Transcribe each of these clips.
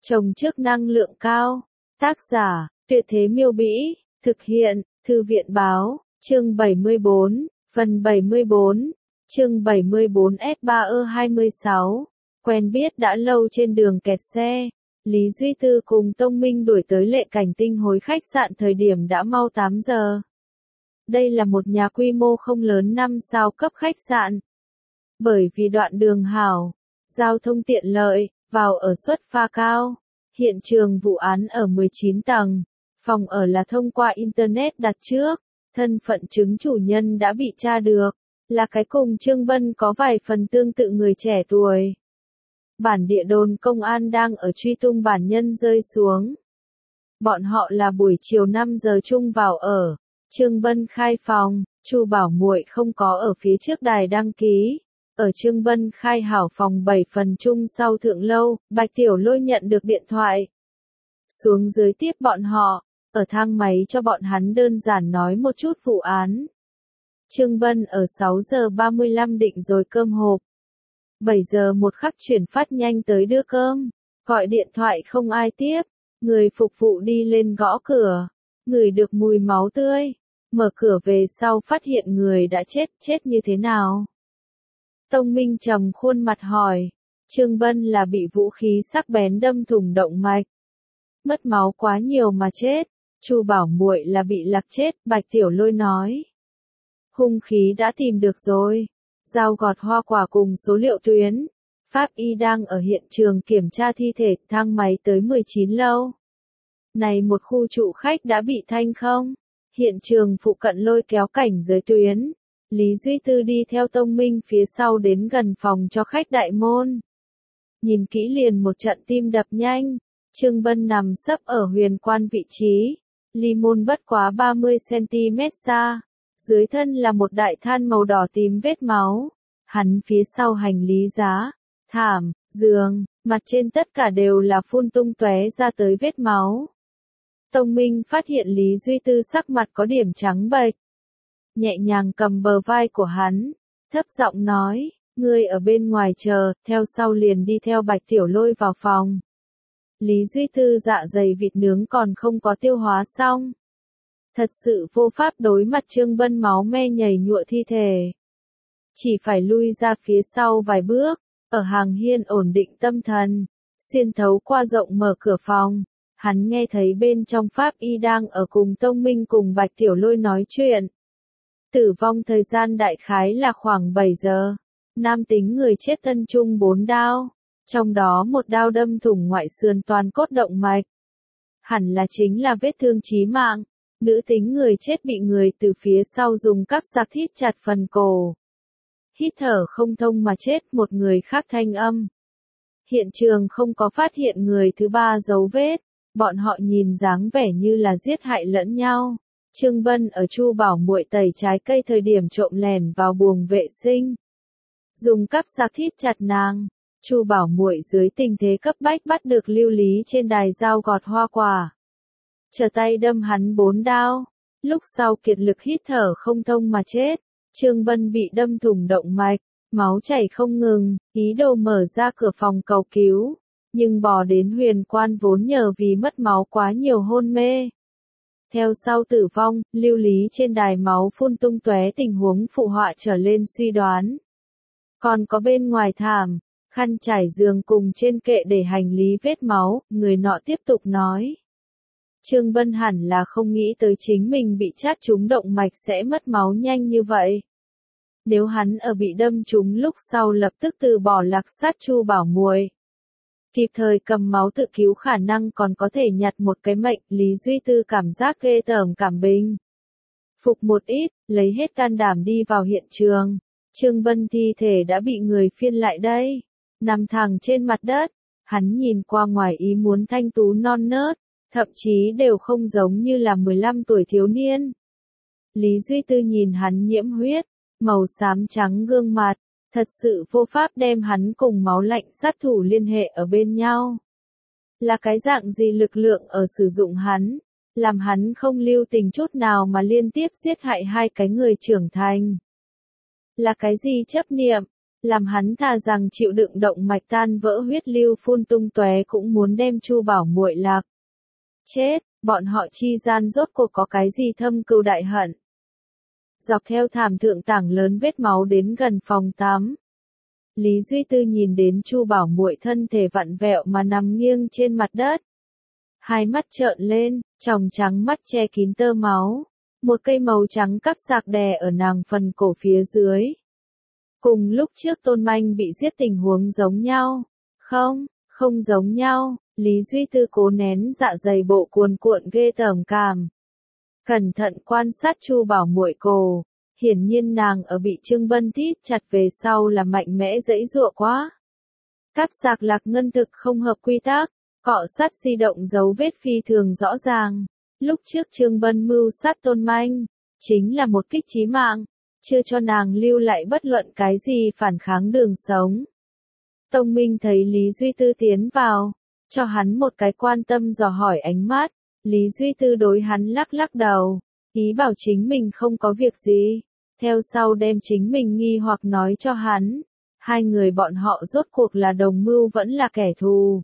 Trồng trước năng lượng cao. Tác giả, Tuyệt Thế Miêu Bĩ. Thực hiện, Thư viện Báo. Chương 74, phần 74. Chương 74 S3E26. Quen biết đã lâu trên đường kẹt xe. Lý Duy Tư cùng Tông Minh đuổi tới Lệ Cảnh Tinh Hối khách sạn thời điểm đã mau 8 giờ. Đây là một nhà quy mô không lớn 5 sao cấp khách sạn. Bởi vì đoạn đường hảo, giao thông tiện lợi, vào ở suất pha cao. Hiện trường vụ án ở 19 tầng, phòng ở là thông qua Internet đặt trước, thân phận chứng chủ nhân đã bị tra được, là cái cùng Trương Bân có vài phần tương tự người trẻ tuổi. Bản địa đồn công an đang ở truy tung bản nhân rơi xuống. Bọn họ là buổi chiều 5 giờ chung vào ở, Trương Bân khai phòng, Chu Bảo Muội không có ở phía trước đài đăng ký. Ở Trương Bân khai hảo phòng 7 phần chung sau thượng lâu, Bạch Tiểu Lôi nhận được điện thoại. Xuống dưới tiếp bọn họ, ở thang máy cho bọn hắn đơn giản nói một chút vụ án. Trương Bân ở 6 giờ 35 định rồi cơm hộp. 7 giờ một khắc chuyển phát nhanh tới đưa cơm, gọi điện thoại không ai tiếp, người phục vụ đi lên gõ cửa, ngửi được mùi máu tươi, mở cửa về sau phát hiện người đã chết như thế nào? Tông Minh trầm khuôn mặt hỏi, Trương Bân là bị vũ khí sắc bén đâm thủng động mạch. Mất máu quá nhiều mà chết, Chu Bảo Muội là bị lạc chết, Bạch Tiểu Lôi nói. Hung khí đã tìm được rồi, dao gọt hoa quả cùng số liệu tuyến. Pháp y đang ở hiện trường kiểm tra thi thể, thang máy tới 19 lâu. Này một khu trụ khách đã bị thanh không? Hiện trường phụ cận lôi kéo cảnh giới tuyến. Lý Duy Tư đi theo Tông Minh phía sau đến gần phòng cho khách đại môn. Nhìn kỹ liền một trận tim đập nhanh, Trương Bân nằm sấp ở huyền quan vị trí, ly môn bất quá 30cm xa, dưới thân là một đại than màu đỏ tím vết máu, hắn phía sau hành lý giá, thảm, giường, mặt trên tất cả đều là phun tung tóe ra tới vết máu. Tông Minh phát hiện Lý Duy Tư sắc mặt có điểm trắng bệch. Nhẹ nhàng cầm bờ vai của hắn, thấp giọng nói, ngươi ở bên ngoài chờ, theo sau liền đi theo Bạch Tiểu Lôi vào phòng. Lý Duy Tư dạ dày vịt nướng còn không có tiêu hóa xong. Thật sự vô pháp đối mặt Trương Bân máu me nhảy nhụa thi thể. Chỉ phải lui ra phía sau vài bước, ở hàng hiên ổn định tâm thần, xuyên thấu qua rộng mở cửa phòng. Hắn nghe thấy bên trong Pháp y đang ở cùng Tông Minh cùng Bạch Tiểu Lôi nói chuyện. Tử vong thời gian đại khái là khoảng 7 giờ. Nam tính người chết thân chung 4 đao. Trong đó một đao đâm thủng ngoại sườn toàn cốt động mạch. Hẳn là chính là vết thương chí mạng. Nữ tính người chết bị người từ phía sau dùng cáp sạc thít chặt phần cổ. Hít thở không thông mà chết, một người khác thanh âm. Hiện trường không có phát hiện người thứ ba dấu vết. Bọn họ nhìn dáng vẻ như là giết hại lẫn nhau. Trương Bân ở Chu Bảo Muội tẩy trái cây thời điểm trộm lẻn vào buồng vệ sinh. Dùng cáp sạc thít chặt nàng. Chu Bảo Muội dưới tình thế cấp bách bắt được Lưu Lý trên đài dao gọt hoa quả. Trở tay đâm hắn 4 đao. Lúc sau kiệt lực hít thở không thông mà chết. Trương Bân bị đâm thủng động mạch, máu chảy không ngừng, ý đồ mở ra cửa phòng cầu cứu. Nhưng bò đến huyền quan vốn nhờ vì mất máu quá nhiều hôn mê. Theo sau tử vong, Lưu Lý trên đài máu phun tung tóe tình huống phụ họa trở lên suy đoán. Còn có bên ngoài thảm, khăn trải giường cùng trên kệ để hành lý vết máu, người nọ tiếp tục nói. Trương Bân hẳn là không nghĩ tới chính mình bị chát trúng động mạch sẽ mất máu nhanh như vậy. Nếu hắn ở bị đâm trúng lúc sau lập tức từ bỏ lạc sát Chu Bảo Muội, kịp thời cầm máu tự cứu khả năng còn có thể nhặt một cái mệnh. Lý Duy Tư cảm giác ghê tởm cảm bình. Phục một ít, lấy hết can đảm đi vào hiện trường. Trương Bân thi thể đã bị người phiên lại đây. Nằm thẳng trên mặt đất. Hắn nhìn qua ngoài ý muốn thanh tú non nớt. Thậm chí đều không giống như là 15 tuổi thiếu niên. Lý Duy Tư nhìn hắn nhiễm huyết. Màu xám trắng gương mặt. Thật sự vô pháp đem hắn cùng máu lạnh sát thủ liên hệ ở bên nhau. Là cái dạng gì lực lượng ở sử dụng hắn, làm hắn không lưu tình chút nào mà liên tiếp giết hại hai cái người trưởng thành. Là cái gì chấp niệm, Làm hắn thà rằng chịu đựng động mạch tan vỡ huyết lưu phun tung tóe cũng muốn đem Chu Bảo Muội lạc. Chết, bọn họ chi gian rốt cuộc có cái gì thâm cừu đại hận. Dọc theo thảm thượng tảng lớn vết máu đến gần phòng tắm. Lý Duy Tư nhìn đến Chu Bảo Muội thân thể vặn vẹo mà nằm nghiêng trên mặt đất. Hai mắt trợn lên, tròng trắng mắt che kín tơ máu. Một cây màu trắng cắp sạc đè ở nàng phần cổ phía dưới. Cùng lúc trước Tôn Manh bị giết tình huống giống nhau. Không giống nhau, Lý Duy Tư cố nén dạ dày bộ cuồn cuộn ghê tởm cảm. Cẩn thận quan sát Chu Bảo Muội cổ, hiển nhiên nàng ở bị Trương Bân thít chặt về sau là mạnh mẽ giãy giụa quá. Cáp sạc lạc ngân thực không hợp quy tắc, cọ sát di động dấu vết phi thường rõ ràng. Lúc trước Trương Bân mưu sát Tôn Manh, chính là một kích chí mạng, chưa cho nàng lưu lại bất luận cái gì phản kháng đường sống. Tông Minh thấy Lý Duy Tư tiến vào, cho hắn một cái quan tâm dò hỏi ánh mắt. Lý Duy Tư đối hắn lắc lắc đầu, ý bảo chính mình không có việc gì, theo sau đem chính mình nghi hoặc nói cho hắn. Hai người bọn họ rốt cuộc là đồng mưu vẫn là kẻ thù.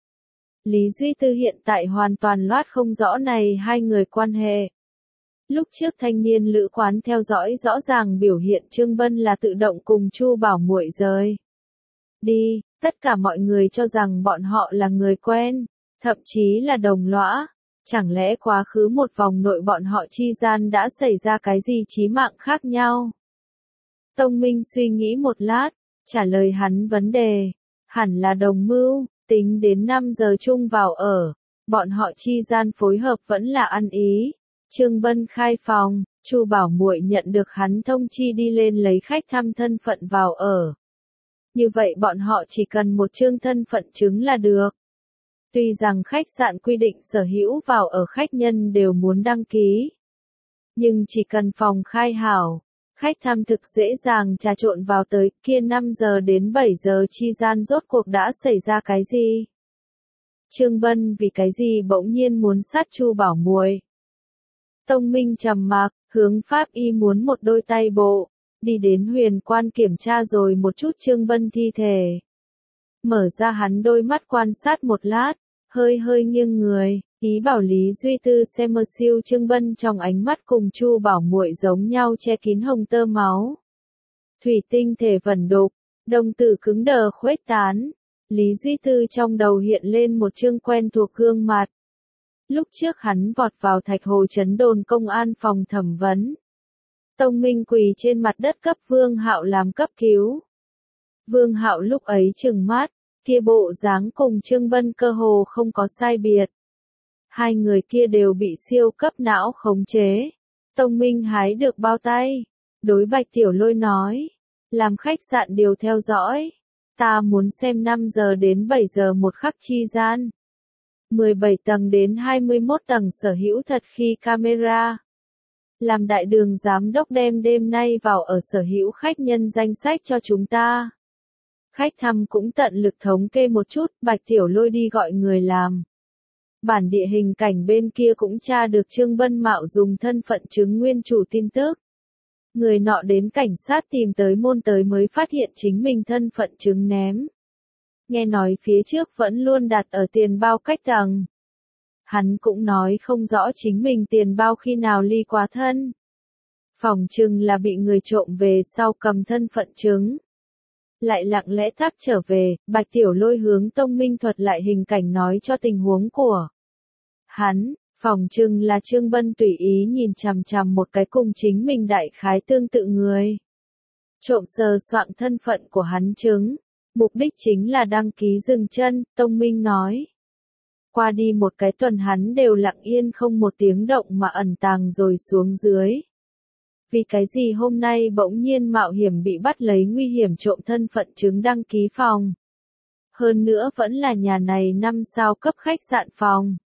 Lý Duy Tư hiện tại hoàn toàn loát không rõ này hai người quan hệ. Lúc trước thanh niên lữ quán theo dõi rõ ràng biểu hiện Trương Bân là tự động cùng Chu Bảo Muội rời đi, tất cả mọi người cho rằng bọn họ là người quen, thậm chí là đồng lõa. Chẳng lẽ quá khứ một vòng nội bọn họ chi gian đã xảy ra cái gì chí mạng khác nhau? Tông Minh suy nghĩ một lát, trả lời hắn vấn đề. Hẳn là đồng mưu, tính đến 5 giờ chung vào ở. Bọn họ chi gian phối hợp vẫn là ăn ý. Trương Bân khai phòng, Chu Bảo Muội nhận được hắn thông chi đi lên lấy khách thăm thân phận vào ở. Như vậy bọn họ chỉ cần một chương thân phận chứng là được. Tuy rằng khách sạn quy định sở hữu vào ở khách nhân đều muốn đăng ký. Nhưng chỉ cần phòng khai hảo, khách thăm thực dễ dàng trà trộn vào tới, kia 5 giờ đến 7 giờ chi gian rốt cuộc đã xảy ra cái gì? Trương Bân vì cái gì bỗng nhiên muốn sát Chu Bảo Muội? Tông Minh trầm mặc, hướng pháp y muốn một đôi tay bộ, đi đến Huyền Quan kiểm tra rồi một chút Trương Bân thi thể. Mở ra hắn đôi mắt quan sát một lát, hơi nghiêng người, ý bảo Lý Duy Tư xem mơ siêu Trương Bân trong ánh mắt cùng Chu Bảo Muội giống nhau che kín hồng tơ máu. Thủy tinh thể vẩn đục, đồng tử cứng đờ khuếch tán. Lý Duy Tư trong đầu hiện lên một chương quen thuộc gương mặt. Lúc trước hắn vọt vào Thạch Hồ Trấn đồn công an phòng thẩm vấn. Tông Minh quỳ trên mặt đất cấp Vương Hạo làm cấp cứu. Vương Hạo lúc ấy trừng mắt, kia bộ dáng cùng Trương Bân cơ hồ không có sai biệt. Hai người kia đều bị siêu cấp não khống chế. Tông Minh hái được bao tay. Đối Bạch Tiểu Lôi nói. Làm khách sạn điều theo dõi. Ta muốn xem 5 giờ đến 7 giờ một khắc chi gian. 17 tầng đến 21 tầng sở hữu thật khi camera. Làm đại đường giám đốc đem đêm nay vào ở sở hữu khách nhân danh sách cho chúng ta. Khách thăm cũng tận lực thống kê một chút, Bạch Tiểu Lôi đi gọi người làm. Bản địa hình cảnh bên kia cũng tra được Trương Bân mạo dùng thân phận chứng nguyên chủ tin tức. Người nọ đến cảnh sát tìm tới môn tới mới phát hiện chính mình thân phận chứng ném. Nghe nói phía trước vẫn luôn đặt ở tiền bao cách tầng. Hắn cũng nói không rõ chính mình tiền bao khi nào ly quá thân. Phòng chừng là bị người trộm về sau cầm thân phận chứng. Lại lặng lẽ thác trở về, Bạch Tiểu Lôi hướng Tông Minh thuật lại hình cảnh nói cho tình huống của hắn. Phòng chừng là Trương Bân tùy ý nhìn chằm chằm một cái cùng chính mình đại khái tương tự người. Trộm sờ soạn thân phận của hắn chứng. Mục đích chính là đăng ký dừng chân, Tông Minh nói. Qua đi một cái tuần hắn đều lặng yên không một tiếng động mà ẩn tàng rồi xuống dưới. Vì cái gì hôm nay bỗng nhiên mạo hiểm bị bắt lấy nguy hiểm trộm thân phận chứng đăng ký phòng. Hơn nữa vẫn là nhà này 5 sao cấp khách sạn phòng.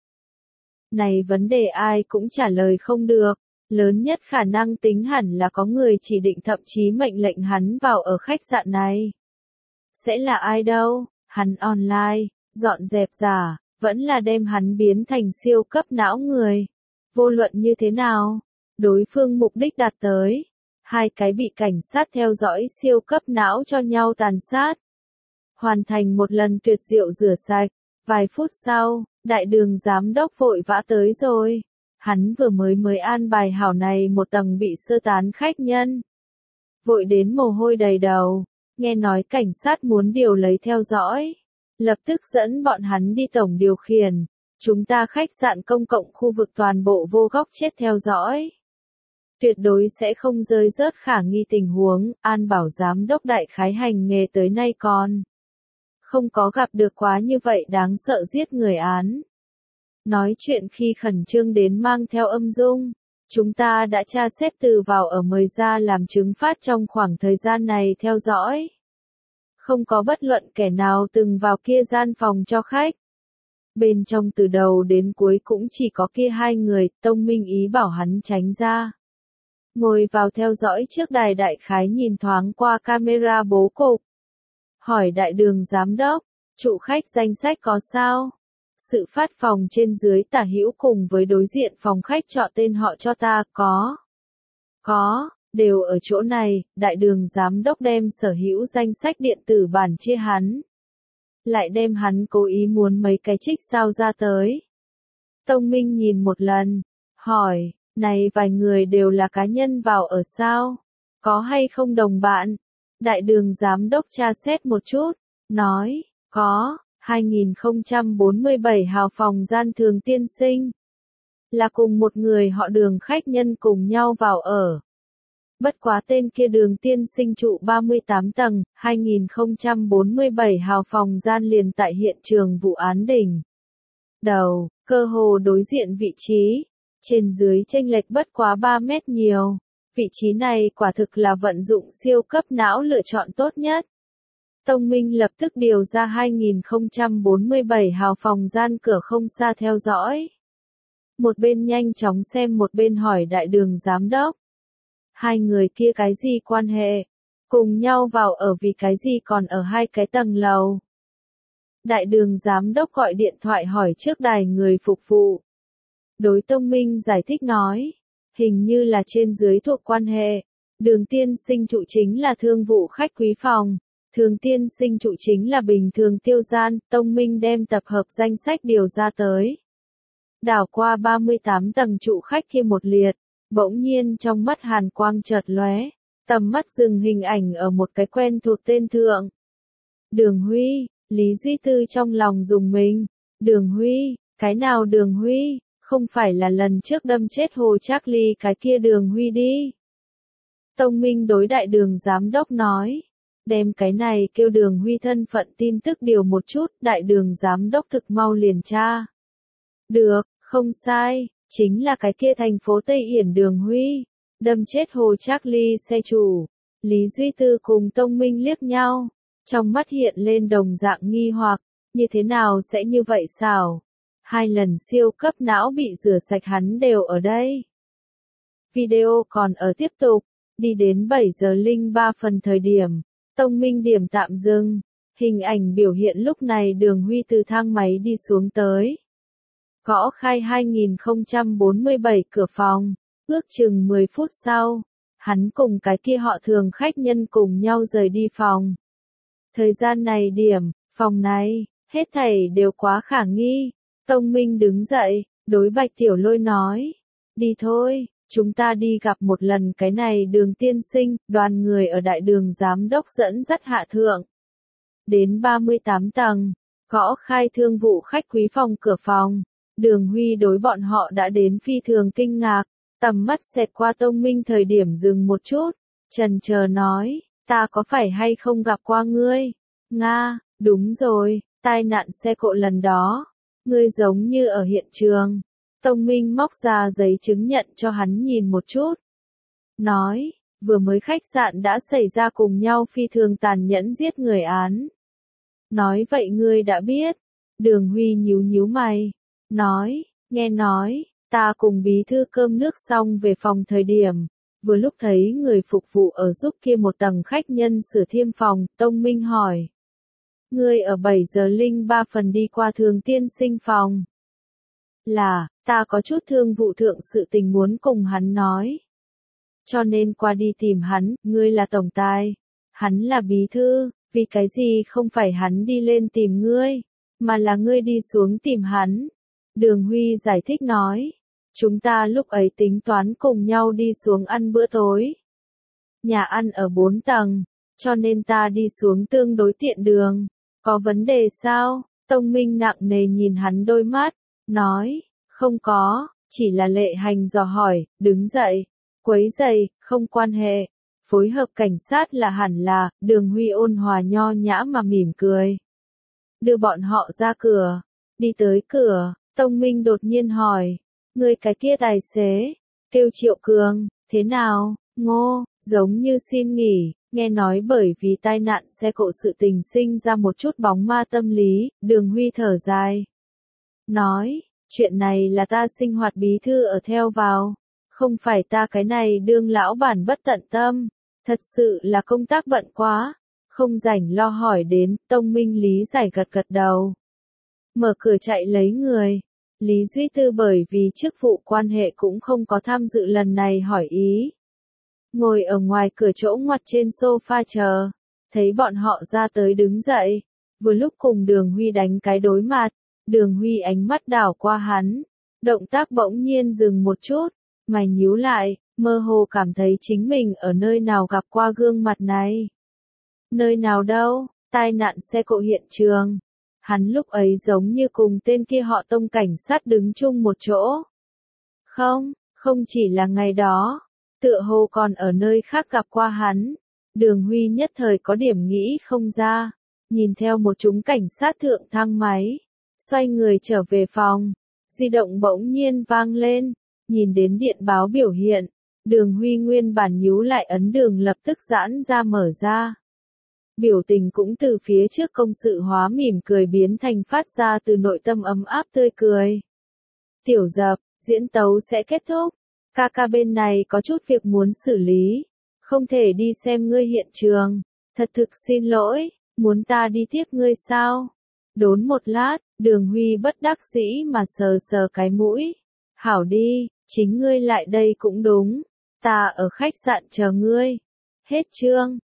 Này vấn đề ai cũng trả lời không được, lớn nhất khả năng tính hẳn là có người chỉ định thậm chí mệnh lệnh hắn vào ở khách sạn này. Sẽ là ai đâu, hắn online, dọn dẹp giả, vẫn là đem hắn biến thành siêu cấp não người. Vô luận như thế nào, đối phương mục đích đạt tới, hai cái bị cảnh sát theo dõi siêu cấp não cho nhau tàn sát. Hoàn thành một lần tuyệt diệu rửa sạch, vài phút sau, đại đường giám đốc vội vã tới rồi. Hắn vừa mới an bài hảo này một tầng bị sơ tán khách nhân. Vội đến mồ hôi đầy đầu, nghe nói cảnh sát muốn điều lấy theo dõi. Lập tức dẫn bọn hắn đi tổng điều khiển. Chúng ta khách sạn công cộng khu vực toàn bộ vô góc chết theo dõi. Tuyệt đối sẽ không rơi rớt khả nghi tình huống, An bảo giám đốc đại khái hành nghề tới nay còn không có gặp được quá như vậy đáng sợ giết người án. Nói chuyện khi khẩn trương đến mang theo âm dung. Chúng ta đã tra xét từ vào ở mời ra làm chứng phát trong khoảng thời gian này theo dõi. Không có bất luận kẻ nào từng vào kia gian phòng cho khách. Bên trong từ đầu đến cuối cũng chỉ có kia hai người, Tông Minh ý bảo hắn tránh ra. Ngồi vào theo dõi trước đài đại khái nhìn thoáng qua camera bố cục. Hỏi đại đường giám đốc, trụ khách danh sách có sao? Sự phát phòng trên dưới tả hữu cùng với đối diện phòng khách chọn tên họ cho ta, có, đều ở chỗ này, đại đường giám đốc đem sở hữu danh sách điện tử bản chia hắn. Lại đem hắn cố ý muốn mấy cái trích sao ra tới. Tông Minh nhìn một lần, hỏi, này vài người đều là cá nhân vào ở sao? Có hay không đồng bạn? Đại đường giám đốc tra xét một chút, nói, có, 2047 hào phòng gian Thường tiên sinh. Là cùng một người họ Đường khách nhân cùng nhau vào ở. Bất quá tên kia Đường tiên sinh trụ 38 tầng, 2047 hào phòng gian liền tại hiện trường vụ án đỉnh. Đầu, cơ hồ đối diện vị trí. Trên dưới chênh lệch bất quá 3 mét nhiều. Vị trí này quả thực là vận dụng siêu cấp não lựa chọn tốt nhất. Tông Minh lập tức điều ra 2047 hào phòng gian cửa không xa theo dõi. Một bên nhanh chóng xem một bên hỏi đại đường giám đốc. Hai người kia cái gì quan hệ? Cùng nhau vào ở vì cái gì còn ở hai cái tầng lầu? Đại đường giám đốc gọi điện thoại hỏi trước đài người phục vụ. Đối Tông Minh giải thích nói. Hình như là trên dưới thuộc quan hệ. Đường tiên sinh trụ chính là thương vụ khách quý phòng. Thường tiên sinh trụ chính là bình thường tiêu gian. Tông Minh đem tập hợp danh sách điều ra tới. Đảo qua 38 tầng trụ khách kia một liệt. Bỗng nhiên trong mắt hàn quang chợt lóe. Tầm mắt dừng hình ảnh ở một cái quen thuộc tên thượng. Đường Huy, Lý Duy Tư trong lòng dùng mình. Đường Huy, cái nào Đường Huy? Không phải là lần trước đâm chết Hồ Trác Ly cái kia Đường Huy đi. Tông Minh đối đại đường giám đốc nói. Đem cái này kêu Đường Huy thân phận tin tức điều một chút, đại đường giám đốc thực mau liền tra. Được, không sai, chính là cái kia thành phố Tây Yển Đường Huy. Đâm chết Hồ Trác Ly xe chủ. Lý Duy Tư cùng Tông Minh liếc nhau. Trong mắt hiện lên đồng dạng nghi hoặc, như thế nào sẽ như vậy xảo? 2 lần siêu cấp não bị rửa sạch hắn đều ở đây. Video còn ở tiếp tục, đi đến 7 giờ 03 phần thời điểm, Tông Minh điểm tạm dừng, hình ảnh biểu hiện lúc này Đường Huy từ thang máy đi xuống tới. Gõ khai 2047 cửa phòng, ước chừng 10 phút sau, hắn cùng cái kia họ Thường khách nhân cùng nhau rời đi phòng. Thời gian này điểm, phòng này, hết thảy đều quá khả nghi. Tông Minh đứng dậy, đối Bạch Tiểu Lôi nói, đi thôi, chúng ta đi gặp một lần cái này Đường tiên sinh, đoàn người ở đại đường giám đốc dẫn dắt hạ thượng. Đến 38 tầng, gõ khai thương vụ khách quý phòng cửa phòng, Đường Huy đối bọn họ đã đến phi thường kinh ngạc, tầm mắt xẹt qua Tông Minh thời điểm dừng một chút, chần chờ nói, ta có phải hay không gặp qua ngươi? Nga, đúng rồi, tai nạn xe cộ lần đó. Ngươi giống như ở hiện trường. Tông Minh móc ra giấy chứng nhận cho hắn nhìn một chút. Nói, vừa mới khách sạn đã xảy ra cùng nhau phi thường tàn nhẫn giết người án. Nói vậy ngươi đã biết. Đường Huy nhíu nhíu mày. Nói, nghe nói, ta cùng bí thư cơm nước xong về phòng thời điểm. Vừa lúc thấy người phục vụ ở giúp kia một tầng khách nhân sửa thêm phòng, Tông Minh hỏi. Ngươi ở 7 giờ 03 phần đi qua Thường tiên sinh phòng. Là, ta có chút thương vụ thượng sự tình muốn cùng hắn nói. cho nên qua đi tìm hắn, ngươi là tổng tài, hắn là bí thư, vì cái gì không phải hắn đi lên tìm ngươi, mà là ngươi đi xuống tìm hắn. Đường Huy giải thích nói, chúng ta lúc ấy tính toán cùng nhau đi xuống ăn bữa tối. Nhà ăn ở 4 tầng, cho nên ta đi xuống tương đối tiện đường. Có vấn đề sao? Tông Minh nặng nề nhìn hắn đôi mắt, nói, không có, chỉ là Lệ Hành dò hỏi, đứng dậy, quấy giày, không quan hệ. Phối hợp cảnh sát là hẳn là, Đường Huy ôn hòa nho nhã mà mỉm cười. Đưa bọn họ ra cửa, đi tới cửa, Tông Minh đột nhiên hỏi, người cái kia tài xế, kêu Triệu Cường, thế nào, Ngô, giống như xin nghỉ, nghe nói bởi vì tai nạn xe cộ sự tình sinh ra một chút bóng ma tâm lý, Đường Huy thở dài. Nói, chuyện này là ta sinh hoạt bí thư ở theo vào, không phải ta cái này đương lão bản bất tận tâm, thật sự là công tác bận quá, không rảnh lo hỏi đến, Tông Minh lý giải gật gật đầu. Mở cửa chạy lấy người. Lý Duy Tư bởi vì chức vụ quan hệ cũng không có tham dự lần này hỏi ý. Ngồi ở ngoài cửa chỗ ngoặt trên sofa chờ, thấy bọn họ ra tới đứng dậy, vừa lúc cùng Đường Huy đánh cái đối mặt, Đường Huy ánh mắt đảo qua hắn, động tác bỗng nhiên dừng một chút, mày nhíu lại, mơ hồ cảm thấy chính mình ở nơi nào gặp qua gương mặt này. Nơi nào đâu, tai nạn xe cộ hiện trường. Hắn lúc ấy giống như cùng tên kia họ Tông cảnh sát đứng chung một chỗ. Không, không chỉ là ngày đó, tựa hồ còn ở nơi khác gặp qua hắn. Đường Huy nhất thời có điểm nghĩ không ra, nhìn theo một chúng cảnh sát thượng thang máy, xoay người trở về phòng, di động bỗng nhiên vang lên, nhìn đến điện báo biểu hiện, Đường Huy nguyên bản nhíu lại ấn đường lập tức giãn ra mở ra. Biểu tình cũng từ phía trước công sự hóa mỉm cười biến thành phát ra từ nội tâm ấm áp tươi cười. Tiểu Dập, diễn tấu sẽ kết thúc. Ca ca bên này có chút việc muốn xử lý. Không thể đi xem ngươi hiện trường. Thật thực xin lỗi, muốn ta đi tiếp ngươi sao? Đốn một lát, Đường Huy bất đắc dĩ mà sờ sờ cái mũi. Hảo đi, chính ngươi lại đây cũng đúng. Ta ở khách sạn chờ ngươi. Hết chương.